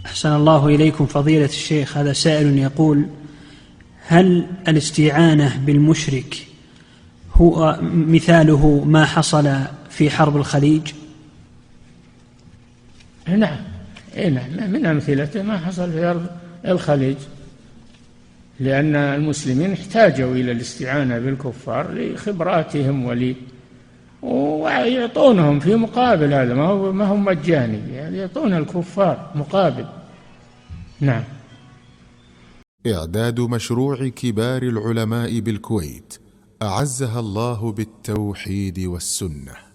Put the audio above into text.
أحسن الله إليكم فضيلة الشيخ. هذا سائل يقول: هل الاستعانة بالمشرك هو مثاله ما حصل في حرب الخليج؟ نعم، من أمثلته ما حصل في حرب الخليج، لأن المسلمين احتاجوا إلى الاستعانة بالكفار لخبراتهم ويعطونهم في مقابل هذا، ما هم مجاني، يعني يعطون الكفار مقابل. نعم. إعداد مشروع كبار العلماء بالكويت أعزها الله بالتوحيد والسنة.